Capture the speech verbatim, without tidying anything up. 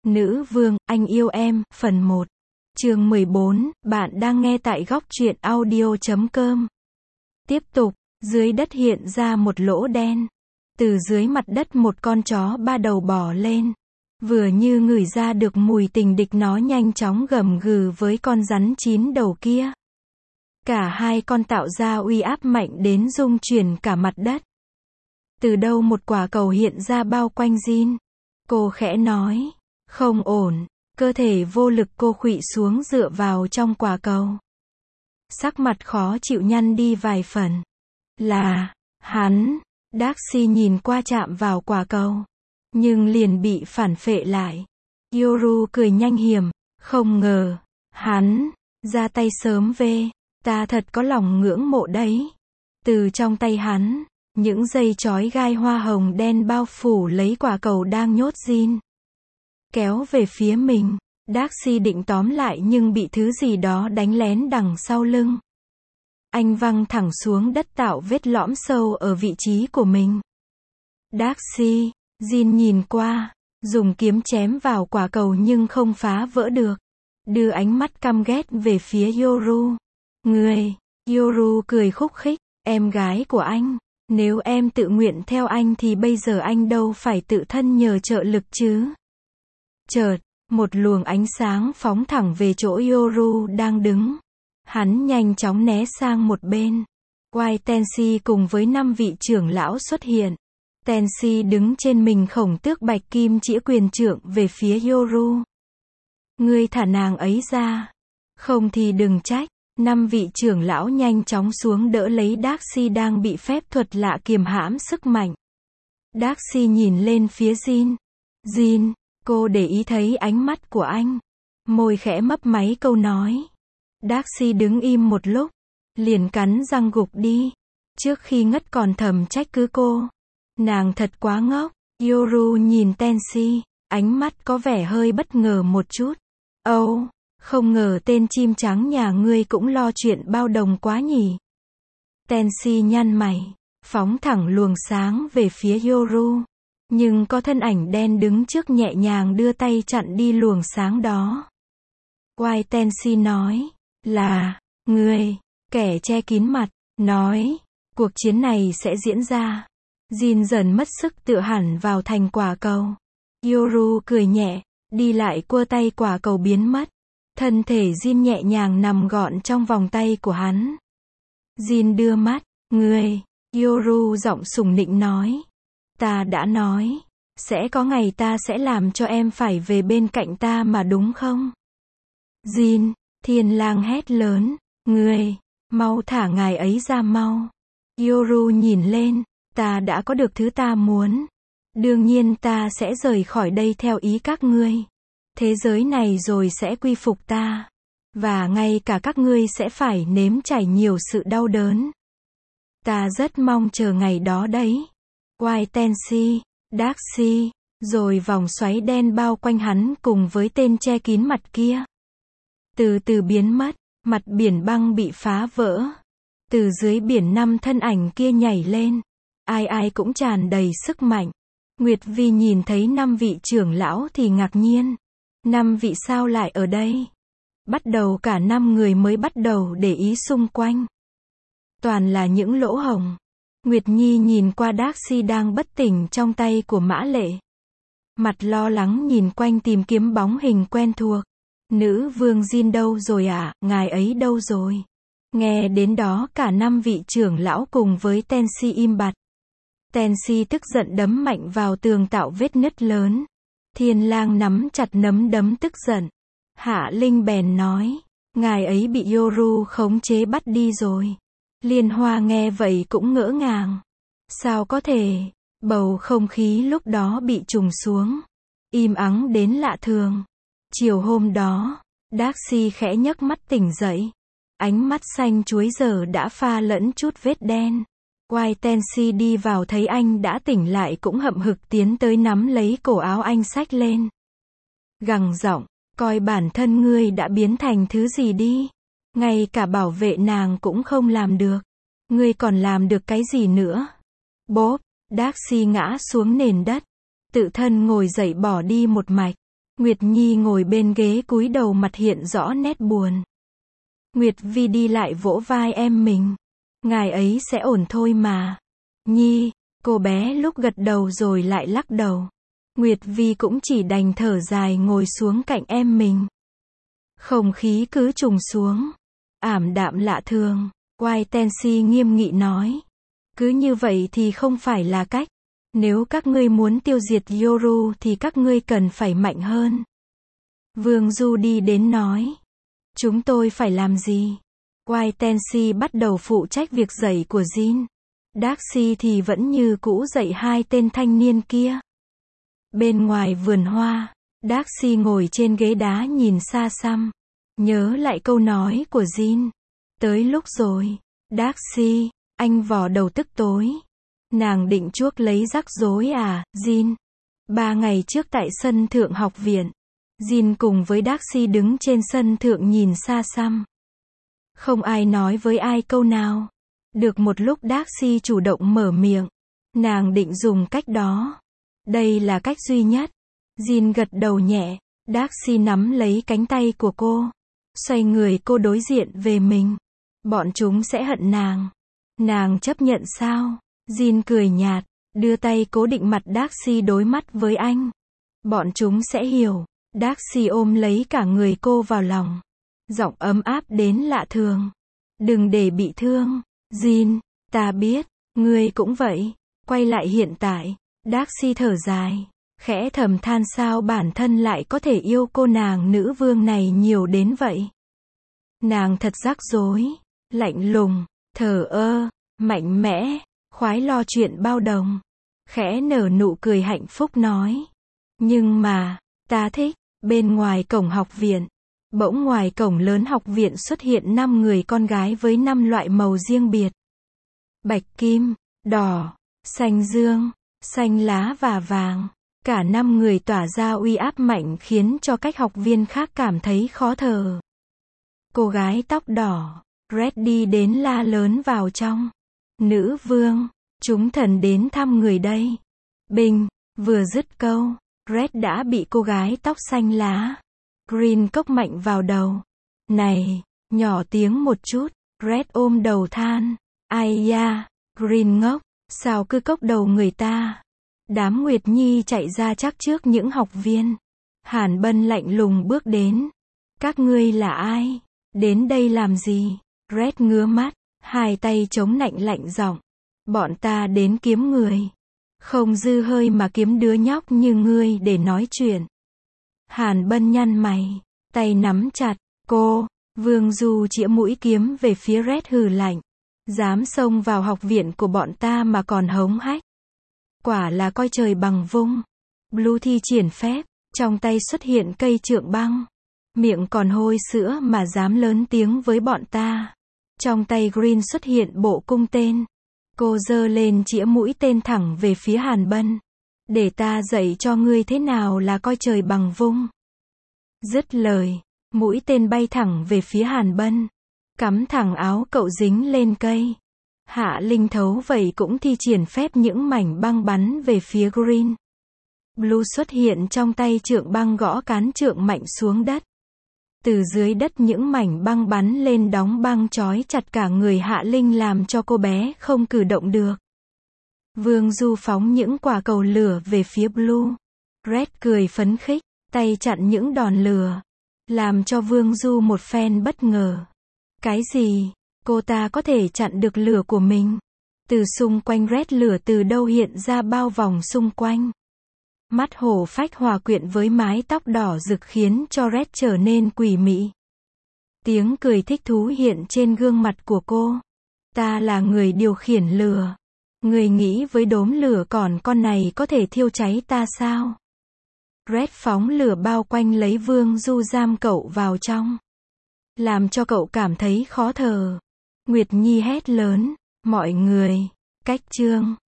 Nữ vương, anh yêu em, phần một. Chương mười bốn, bạn đang nghe tại góc truyện audio chấm com. Tiếp tục, dưới đất hiện ra một lỗ đen. Từ dưới mặt đất một con chó ba đầu bò lên. Vừa như ngửi ra được mùi tình địch nó nhanh chóng gầm gừ với con rắn chín đầu kia. Cả hai con tạo ra uy áp mạnh đến rung chuyển cả mặt đất. Từ đâu một quả cầu hiện ra bao quanh Jin. Cô khẽ nói, không ổn, cơ thể vô lực cô khuỵu xuống dựa vào trong quả cầu. Sắc mặt khó chịu nhăn đi vài phần. Là, hắn, Darcy nhìn qua chạm vào quả cầu. Nhưng liền bị phản phệ lại. Yoru cười nhanh hiểm, không ngờ, hắn, ra tay sớm về, ta thật có lòng ngưỡng mộ đấy. Từ trong tay hắn, những dây chói gai hoa hồng đen bao phủ lấy quả cầu đang nhốt Jin. Kéo về phía mình, Darcy định tóm lại nhưng bị thứ gì đó đánh lén đằng sau lưng. Anh văng thẳng xuống đất tạo vết lõm sâu ở vị trí của mình. Darcy, Jin nhìn qua, dùng kiếm chém vào quả cầu nhưng không phá vỡ được. Đưa ánh mắt căm ghét về phía Yoru. Người, Yoru cười khúc khích, em gái của anh. Nếu em tự nguyện theo anh thì bây giờ anh đâu phải tự thân nhờ trợ lực chứ. Chợt, một luồng ánh sáng phóng thẳng về chỗ Yoru đang đứng. Hắn nhanh chóng né sang một bên. White Tensi cùng với năm vị trưởng lão xuất hiện. Tensi đứng trên mình khổng tước bạch kim chĩa quyền trượng về phía Yoru. Ngươi thả nàng ấy ra. Không thì đừng trách. Năm vị trưởng lão nhanh chóng xuống đỡ lấy Darcy đang bị phép thuật lạ kiềm hãm sức mạnh. Darcy nhìn lên phía Jin. Jin, cô để ý thấy ánh mắt của anh. Môi khẽ mấp máy câu nói. Darcy đứng im một lúc. Liền cắn răng gục đi. Trước khi ngất còn thầm trách cứ cô. Nàng thật quá ngốc. Yoru nhìn Tensi. Ánh mắt có vẻ hơi bất ngờ một chút. Âu. Oh, không ngờ tên chim trắng nhà ngươi cũng lo chuyện bao đồng quá nhỉ. Tensi nhăn mày. Phóng thẳng luồng sáng về phía Yoru. Nhưng có thân ảnh đen đứng trước nhẹ nhàng đưa tay chặn đi luồng sáng đó. White Tensi nói. Là, ngươi, kẻ che kín mặt, nói. Cuộc chiến này sẽ diễn ra. Jin dần mất sức tựa hẳn vào thành quả cầu. Yoru cười nhẹ, đi lại cua tay quả cầu biến mất. Thân thể Jin nhẹ nhàng nằm gọn trong vòng tay của hắn. Jin đưa mắt, ngươi, Yoru giọng sùng nịnh nói. Ta đã nói, sẽ có ngày ta sẽ làm cho em phải về bên cạnh ta mà đúng không? Jin, thiên lang hét lớn, ngươi, mau thả ngài ấy ra mau. Yoru nhìn lên, ta đã có được thứ ta muốn. Đương nhiên ta sẽ rời khỏi đây theo ý các ngươi. Thế giới này rồi sẽ quy phục ta. Và ngay cả các ngươi sẽ phải nếm trải nhiều sự đau đớn. Ta rất mong chờ ngày đó đấy. White Tensi, Darcy, rồi vòng xoáy đen bao quanh hắn cùng với tên che kín mặt kia. Từ từ biến mất, mặt biển băng bị phá vỡ. Từ dưới biển năm thân ảnh kia nhảy lên. Ai ai cũng tràn đầy sức mạnh. Nguyệt Vi nhìn thấy năm vị trưởng lão thì ngạc nhiên. Năm vị sao lại ở đây? Bắt đầu cả năm người mới bắt đầu để ý xung quanh. Toàn là những lỗ hổng. Nguyệt Nhi nhìn qua Darcy đang bất tỉnh trong tay của Mã Lệ. Mặt lo lắng nhìn quanh tìm kiếm bóng hình quen thuộc. Nữ vương Jin đâu rồi ạ, à? Ngài ấy đâu rồi? Nghe đến đó cả năm vị trưởng lão cùng với Tensi im bặt. Tensi tức giận đấm mạnh vào tường tạo vết nứt lớn. Thiên lang nắm chặt nắm đấm tức giận. Hạ Linh bèn nói, ngài ấy bị Yoru khống chế bắt đi rồi. Liên Hoa nghe vậy cũng ngỡ ngàng. Sao có thể? Bầu không khí lúc đó bị trùng xuống. Im ắng đến lạ thường. Chiều hôm đó, Darcy khẽ nhấc mắt tỉnh dậy. Ánh mắt xanh chuối giờ đã pha lẫn chút vết đen. White Tensi đi vào thấy anh đã tỉnh lại cũng hậm hực tiến tới nắm lấy cổ áo anh xách lên. Gằn giọng, coi bản thân ngươi đã biến thành thứ gì đi. Ngay cả bảo vệ nàng cũng không làm được. Ngươi còn làm được cái gì nữa? Bốp, Darcy ngã xuống nền đất. Tự thân ngồi dậy bỏ đi một mạch. Nguyệt Nhi ngồi bên ghế cúi đầu mặt hiện rõ nét buồn. Nguyệt Vi đi lại vỗ vai em mình. Ngài ấy sẽ ổn thôi mà. Nhi, cô bé lúc gật đầu rồi lại lắc đầu. Nguyệt Vi cũng chỉ đành thở dài ngồi xuống cạnh em mình. Không khí cứ trùng xuống. Ảm đạm lạ thường. White Tensi nghiêm nghị nói. Cứ như vậy thì không phải là cách. Nếu các ngươi muốn tiêu diệt Yoru thì các ngươi cần phải mạnh hơn. Vương Du đi đến nói. Chúng tôi phải làm gì? White Tensi bắt đầu phụ trách việc dạy của Jin. Darcy thì vẫn như cũ dạy hai tên thanh niên kia. Bên ngoài vườn hoa, Darcy ngồi trên ghế đá nhìn xa xăm. Nhớ lại câu nói của Jin. Tới lúc rồi. Darcy, anh vò đầu tức tối. Nàng định chuốc lấy rắc rối à, Jin? Ba ngày trước tại sân thượng học viện, Jin cùng với Darcy đứng trên sân thượng nhìn xa xăm. Không ai nói với ai câu nào. Được một lúc Darcy chủ động mở miệng. Nàng định dùng cách đó. Đây là cách duy nhất. Jin gật đầu nhẹ. Darcy nắm lấy cánh tay của cô. Xoay người cô đối diện về mình. Bọn chúng sẽ hận nàng. Nàng chấp nhận sao? Jin cười nhạt. Đưa tay cố định mặt Darcy đối mắt với anh. Bọn chúng sẽ hiểu. Darcy ôm lấy cả người cô vào lòng. Giọng ấm áp đến lạ thường. Đừng để bị thương. Jin, ta biết, ngươi cũng vậy. Quay lại hiện tại. Darcy thở dài. Khẽ thầm than sao bản thân lại có thể yêu cô nàng nữ vương này nhiều đến vậy. Nàng thật rắc rối. Lạnh lùng. Thờ ơ. Mạnh mẽ. Khoái lo chuyện bao đồng. Khẽ nở nụ cười hạnh phúc nói. Nhưng mà, ta thích. Bên ngoài cổng học viện. Bỗng ngoài cổng lớn học viện xuất hiện năm người con gái với năm loại màu riêng biệt. Bạch kim, đỏ, xanh dương, xanh lá và vàng. Cả năm người tỏa ra uy áp mạnh khiến cho các học viên khác cảm thấy khó thở. Cô gái tóc đỏ, Red đi đến la lớn vào trong. Nữ vương, chúng thần đến thăm người đây. Bình, vừa dứt câu, Red đã bị cô gái tóc xanh lá, Green cốc mạnh vào đầu. Này, nhỏ tiếng một chút, Red ôm đầu than. Ai da, Green ngốc, sao cứ cốc đầu người ta. Đám Nguyệt Nhi chạy ra chắc trước những học viên. Hàn Bân lạnh lùng bước đến. Các ngươi là ai? Đến đây làm gì? Red ngứa mắt, hai tay chống nạnh lạnh giọng. Bọn ta đến kiếm người. Không dư hơi mà kiếm đứa nhóc như ngươi để nói chuyện. Hàn Bân nhăn mày, tay nắm chặt. Cô, Vương Du chĩa mũi kiếm về phía Red hừ lạnh. Dám xông vào học viện của bọn ta mà còn hống hách. Quả là coi trời bằng vung. Blue thi triển phép, trong tay xuất hiện cây trượng băng. Miệng còn hôi sữa mà dám lớn tiếng với bọn ta. Trong tay Green xuất hiện bộ cung tên. Cô giơ lên chĩa mũi tên thẳng về phía Hàn Bân. Để ta dạy cho ngươi thế nào là coi trời bằng vung. Dứt lời, mũi tên bay thẳng về phía Hàn Bân. Cắm thẳng áo cậu dính lên cây. Hạ Linh Thấu vậy cũng thi triển phép những mảnh băng bắn về phía Green. Blue xuất hiện trong tay trượng băng gõ cán trượng mạnh xuống đất. Từ dưới đất những mảnh băng bắn lên đóng băng trói chặt cả người Hạ Linh làm cho cô bé không cử động được. Vương Du phóng những quả cầu lửa về phía Blue. Red cười phấn khích, tay chặn những đòn lửa. Làm cho Vương Du một phen bất ngờ. Cái gì? Cô ta có thể chặn được lửa của mình? Từ xung quanh Red lửa từ đâu hiện ra bao vòng xung quanh. Mắt hổ phách hòa quyện với mái tóc đỏ rực khiến cho Red trở nên quỷ mị. Tiếng cười thích thú hiện trên gương mặt của cô. Ta là người điều khiển lửa. Người nghĩ với đốm lửa còn con này có thể thiêu cháy ta sao? Red phóng lửa bao quanh lấy Vương Du giam cậu vào trong. Làm cho cậu cảm thấy khó thở. Nguyệt Nhi hét lớn. Mọi người, cách chương.